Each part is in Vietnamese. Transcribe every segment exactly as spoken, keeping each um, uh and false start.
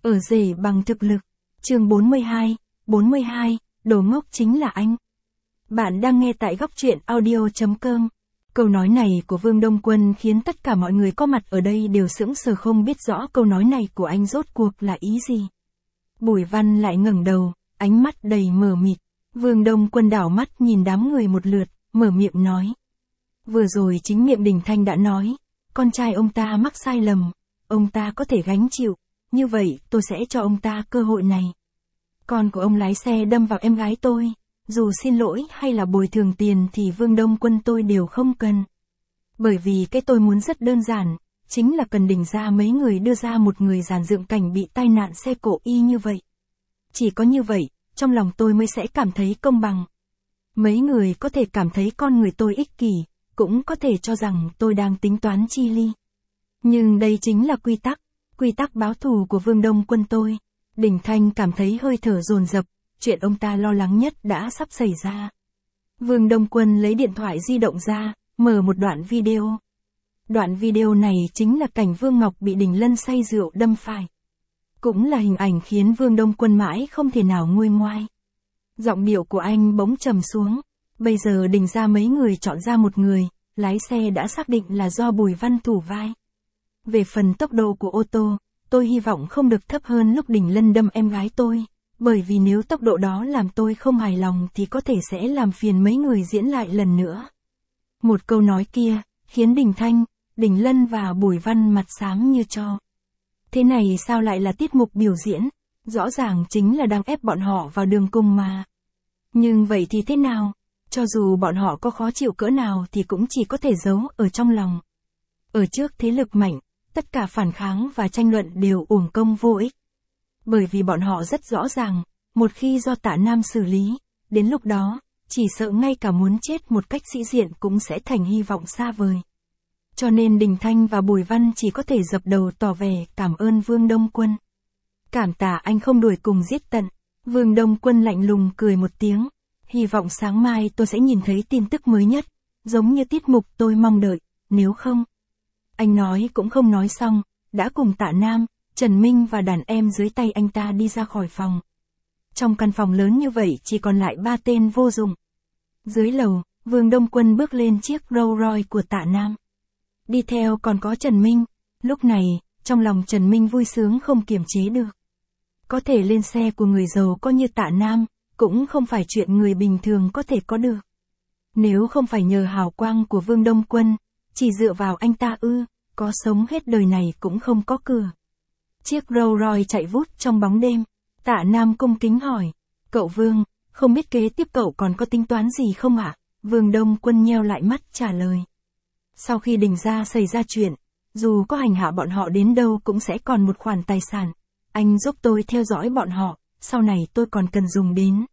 Ở rể bằng thực lực. Chương bốn mươi hai, bốn mươi hai, đồ ngốc chính là anh. Bạn đang nghe tại góc truyện audio chấm com. Câu nói này của Vương Đông Quân khiến tất cả mọi người có mặt ở đây đều sững sờ không biết rõ câu nói này của anh rốt cuộc là ý gì. Bùi Văn lại ngẩng đầu, ánh mắt đầy mờ mịt. Vương Đông Quân đảo mắt nhìn đám người một lượt, mở miệng nói. Vừa rồi chính miệng Đình Thanh đã nói, con trai ông ta mắc sai lầm, ông ta có thể gánh chịu, như vậy tôi sẽ cho ông ta cơ hội này. Con của ông lái xe đâm vào em gái tôi, dù xin lỗi hay là bồi thường tiền thì Vương Đông Quân tôi đều không cần. Bởi vì cái tôi muốn rất đơn giản, chính là cần Đình ra mấy người đưa ra một người dàn dựng cảnh bị tai nạn xe cộ y như vậy. Chỉ có như vậy, trong lòng tôi mới sẽ cảm thấy công bằng. Mấy người có thể cảm thấy con người tôi ích kỷ, cũng có thể cho rằng tôi đang tính toán chi ly. Nhưng đây chính là quy tắc, quy tắc báo thù của Vương Đông Quân tôi. Đình Thanh cảm thấy hơi thở dồn dập, chuyện ông ta lo lắng nhất đã sắp xảy ra. Vương Đông Quân lấy điện thoại di động ra, mở một đoạn video. Đoạn video này chính là cảnh Vương Ngọc bị Đình Lân say rượu đâm phải. Cũng là hình ảnh khiến Vương Đông Quân mãi không thể nào nguôi ngoai. Giọng điệu của anh bỗng trầm xuống. Bây giờ Đình ra mấy người chọn ra một người, lái xe đã xác định là do Bùi Văn thủ vai. Về phần tốc độ của ô tô, tôi hy vọng không được thấp hơn lúc Đình Lân đâm em gái tôi, bởi vì nếu tốc độ đó làm tôi không hài lòng thì có thể sẽ làm phiền mấy người diễn lại lần nữa. Một câu nói kia, khiến Đình Thanh, Đình Lân và Bùi Văn mặt xám như tro. Thế này sao lại là tiết mục biểu diễn, rõ ràng chính là đang ép bọn họ vào đường cùng mà. Nhưng vậy thì thế nào, cho dù bọn họ có khó chịu cỡ nào thì cũng chỉ có thể giấu ở trong lòng. Ở trước thế lực mạnh, tất cả phản kháng và tranh luận đều uổng công vô ích. Bởi vì bọn họ rất rõ ràng, một khi do Tạ Nam xử lý, đến lúc đó, chỉ sợ ngay cả muốn chết một cách sĩ diện cũng sẽ thành hy vọng xa vời. Cho nên Đình Thanh và Bùi Văn chỉ có thể dập đầu tỏ vẻ cảm ơn Vương Đông Quân. Cảm tạ anh không đuổi cùng giết tận. Vương Đông Quân lạnh lùng cười một tiếng. Hy vọng sáng mai tôi sẽ nhìn thấy tin tức mới nhất, giống như tiết mục tôi mong đợi, nếu không. Anh nói cũng không nói xong, đã cùng Tạ Nam, Trần Minh và đàn em dưới tay anh ta đi ra khỏi phòng. Trong căn phòng lớn như vậy chỉ còn lại ba tên vô dụng. Dưới lầu, Vương Đông Quân bước lên chiếc Rolls Royce của Tạ Nam. Đi theo còn có Trần Minh. Lúc này, trong lòng Trần Minh vui sướng không kiềm chế được. Có thể lên xe của người giàu có như Tạ Nam, cũng không phải chuyện người bình thường có thể có được. Nếu không phải nhờ hào quang của Vương Đông Quân, chỉ dựa vào anh ta ư, có sống hết đời này cũng không có cửa. Chiếc Rolls Royce chạy vút trong bóng đêm. Tạ Nam cung kính hỏi, cậu Vương, không biết kế tiếp cậu còn có tính toán gì không ạ? Vương Đông Quân nheo lại mắt trả lời. Sau khi Đình ra xảy ra chuyện, dù có hành hạ bọn họ đến đâu cũng sẽ còn một khoản tài sản. Anh giúp tôi theo dõi bọn họ, sau này tôi còn cần dùng đến.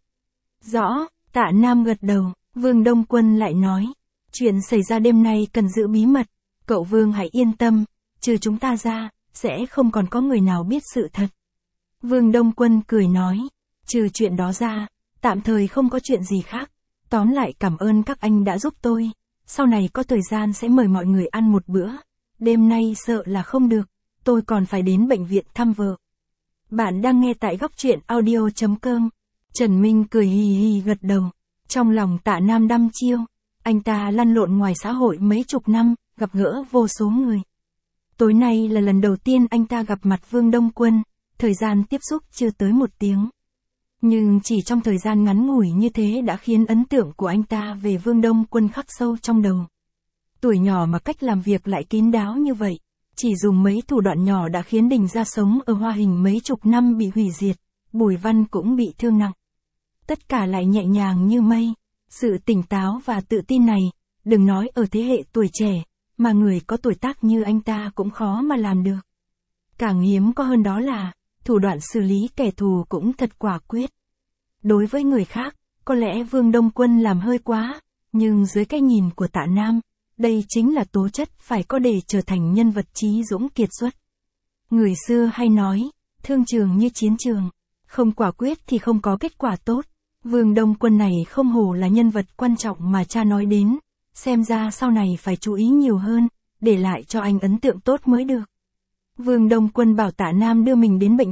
Rõ, Tạ Nam gật đầu. Vương Đông Quân lại nói, chuyện xảy ra đêm nay cần giữ bí mật, cậu Vương hãy yên tâm, trừ chúng ta ra, sẽ không còn có người nào biết sự thật. Vương Đông Quân cười nói, trừ chuyện đó ra, tạm thời không có chuyện gì khác, tóm lại cảm ơn các anh đã giúp tôi, sau này có thời gian sẽ mời mọi người ăn một bữa, đêm nay sợ là không được, tôi còn phải đến bệnh viện thăm vợ. Bạn đang nghe tại góc truyện audio chấm com. Trần Minh cười hì hì gật đầu. Trong lòng Tạ Nam đăm chiêu. Anh ta lăn lộn ngoài xã hội mấy chục năm, gặp gỡ vô số người. Tối nay là lần đầu tiên anh ta gặp mặt Vương Đông Quân, thời gian tiếp xúc chưa tới một tiếng. Nhưng chỉ trong thời gian ngắn ngủi như thế đã khiến ấn tượng của anh ta về Vương Đông Quân khắc sâu trong đầu. Tuổi nhỏ mà cách làm việc lại kín đáo như vậy. Chỉ dùng mấy thủ đoạn nhỏ đã khiến Đình ra sống ở Hoa Hình mấy chục năm bị hủy diệt, Bùi Văn cũng bị thương nặng. Tất cả lại nhẹ nhàng như mây. Sự tỉnh táo và tự tin này, đừng nói ở thế hệ tuổi trẻ, mà người có tuổi tác như anh ta cũng khó mà làm được. Càng hiếm có hơn đó là, thủ đoạn xử lý kẻ thù cũng thật quả quyết. Đối với người khác, có lẽ Vương Đông Quân làm hơi quá, nhưng dưới cái nhìn của Tạ Nam, đây chính là tố chất phải có để trở thành nhân vật trí dũng kiệt xuất. Người xưa hay nói, thương trường như chiến trường, không quả quyết thì không có kết quả tốt. Vương Đông Quân này không hổ là nhân vật quan trọng mà cha nói đến, xem ra sau này phải chú ý nhiều hơn, để lại cho anh ấn tượng tốt mới được. Vương Đông Quân bảo Tạ Nam đưa mình đến bệnh viện,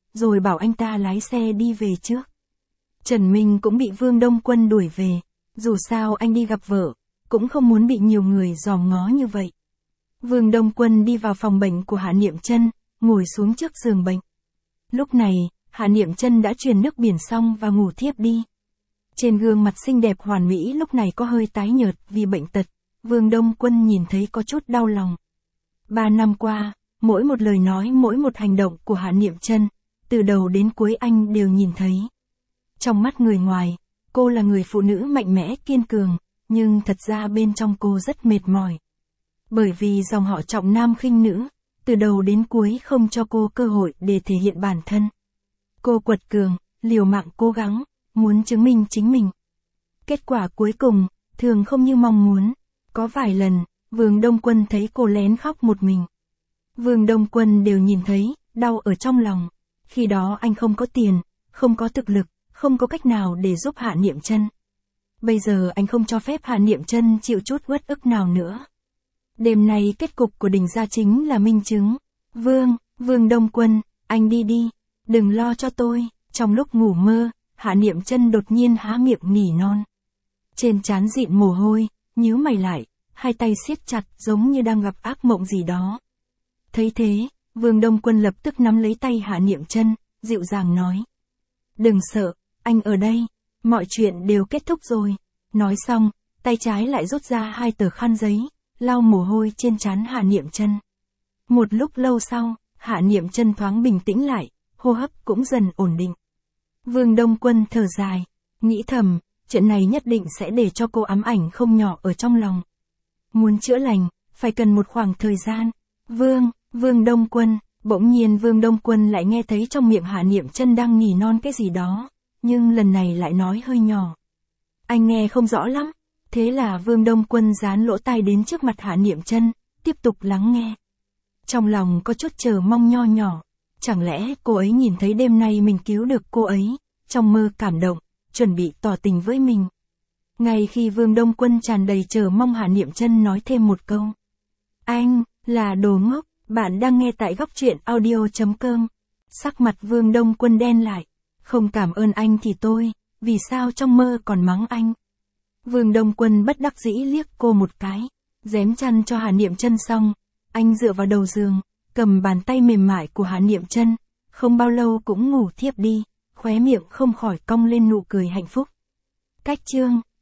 rồi bảo anh ta lái xe đi về trước. Trần Minh cũng bị Vương Đông Quân đuổi về, dù sao anh đi gặp vợ, cũng không muốn bị nhiều người dòm ngó như vậy. Vương Đông Quân đi vào phòng bệnh của Hạ Niệm Chân, ngồi xuống trước giường bệnh. Lúc này, Hạ Niệm Chân đã truyền nước biển xong và ngủ thiếp đi. Trên gương mặt xinh đẹp hoàn mỹ lúc này có hơi tái nhợt vì bệnh tật, Vương Đông Quân nhìn thấy có chút đau lòng. Ba năm qua, mỗi một lời nói mỗi một hành động của Hạ Niệm Chân, từ đầu đến cuối anh đều nhìn thấy. Trong mắt người ngoài, cô là người phụ nữ mạnh mẽ kiên cường, nhưng thật ra bên trong cô rất mệt mỏi. Bởi vì dòng họ trọng nam khinh nữ, từ đầu đến cuối không cho cô cơ hội để thể hiện bản thân. Cô quật cường, liều mạng cố gắng, muốn chứng minh chính mình. Kết quả cuối cùng, thường không như mong muốn. Có vài lần, Vương Đông Quân thấy cô lén khóc một mình. Vương Đông Quân đều nhìn thấy, đau ở trong lòng. Khi đó anh không có tiền, không có thực lực, không có cách nào để giúp Hạ Niệm Chân. Bây giờ anh không cho phép Hạ Niệm Chân chịu chút uất ức nào nữa. Đêm nay kết cục của Đình gia chính là minh chứng. Vương, Vương Đông Quân, anh đi đi, đừng lo cho tôi. Trong lúc ngủ mơ, Hạ Niệm Chân đột nhiên há miệng nỉ non. Trên trán dịn mồ hôi, nhíu mày lại, hai tay siết chặt giống như đang gặp ác mộng gì đó. Thấy thế, Vương Đông Quân lập tức nắm lấy tay Hạ Niệm Chân, dịu dàng nói. Đừng sợ, anh ở đây, mọi chuyện đều kết thúc rồi. Nói xong, tay trái lại rút ra hai tờ khăn giấy, lau mồ hôi trên trán Hạ Niệm Chân. Một lúc lâu sau, Hạ Niệm Chân thoáng bình tĩnh lại, hô hấp cũng dần ổn định. Vương Đông Quân thở dài, nghĩ thầm, chuyện này nhất định sẽ để cho cô ám ảnh không nhỏ ở trong lòng. Muốn chữa lành, phải cần một khoảng thời gian. Vương, Vương Đông Quân, bỗng nhiên Vương Đông Quân lại nghe thấy trong miệng Hạ Niệm Chân đang nỉ non cái gì đó, nhưng lần này lại nói hơi nhỏ. Anh nghe không rõ lắm, thế là Vương Đông Quân dán lỗ tai đến trước mặt Hạ Niệm Chân, tiếp tục lắng nghe. Trong lòng có chút chờ mong nho nhỏ, chẳng lẽ cô ấy nhìn thấy đêm nay mình cứu được cô ấy, trong mơ cảm động, chuẩn bị tỏ tình với mình. Ngay khi Vương Đông Quân tràn đầy chờ mong, Hạ Niệm Chân nói thêm một câu. Anh, là đồ ngốc, bạn đang nghe tại góc truyện audio chấm com. Sắc mặt Vương Đông Quân đen lại. Không cảm ơn anh thì tôi, vì sao trong mơ còn mắng anh? Vương Đông Quân bất đắc dĩ liếc cô một cái, dém chăn cho Hạ Niệm Chân xong, anh dựa vào đầu giường, cầm bàn tay mềm mại của Hạ Niệm Chân, không bao lâu cũng ngủ thiếp đi, khóe miệng không khỏi cong lên nụ cười hạnh phúc. Cách chương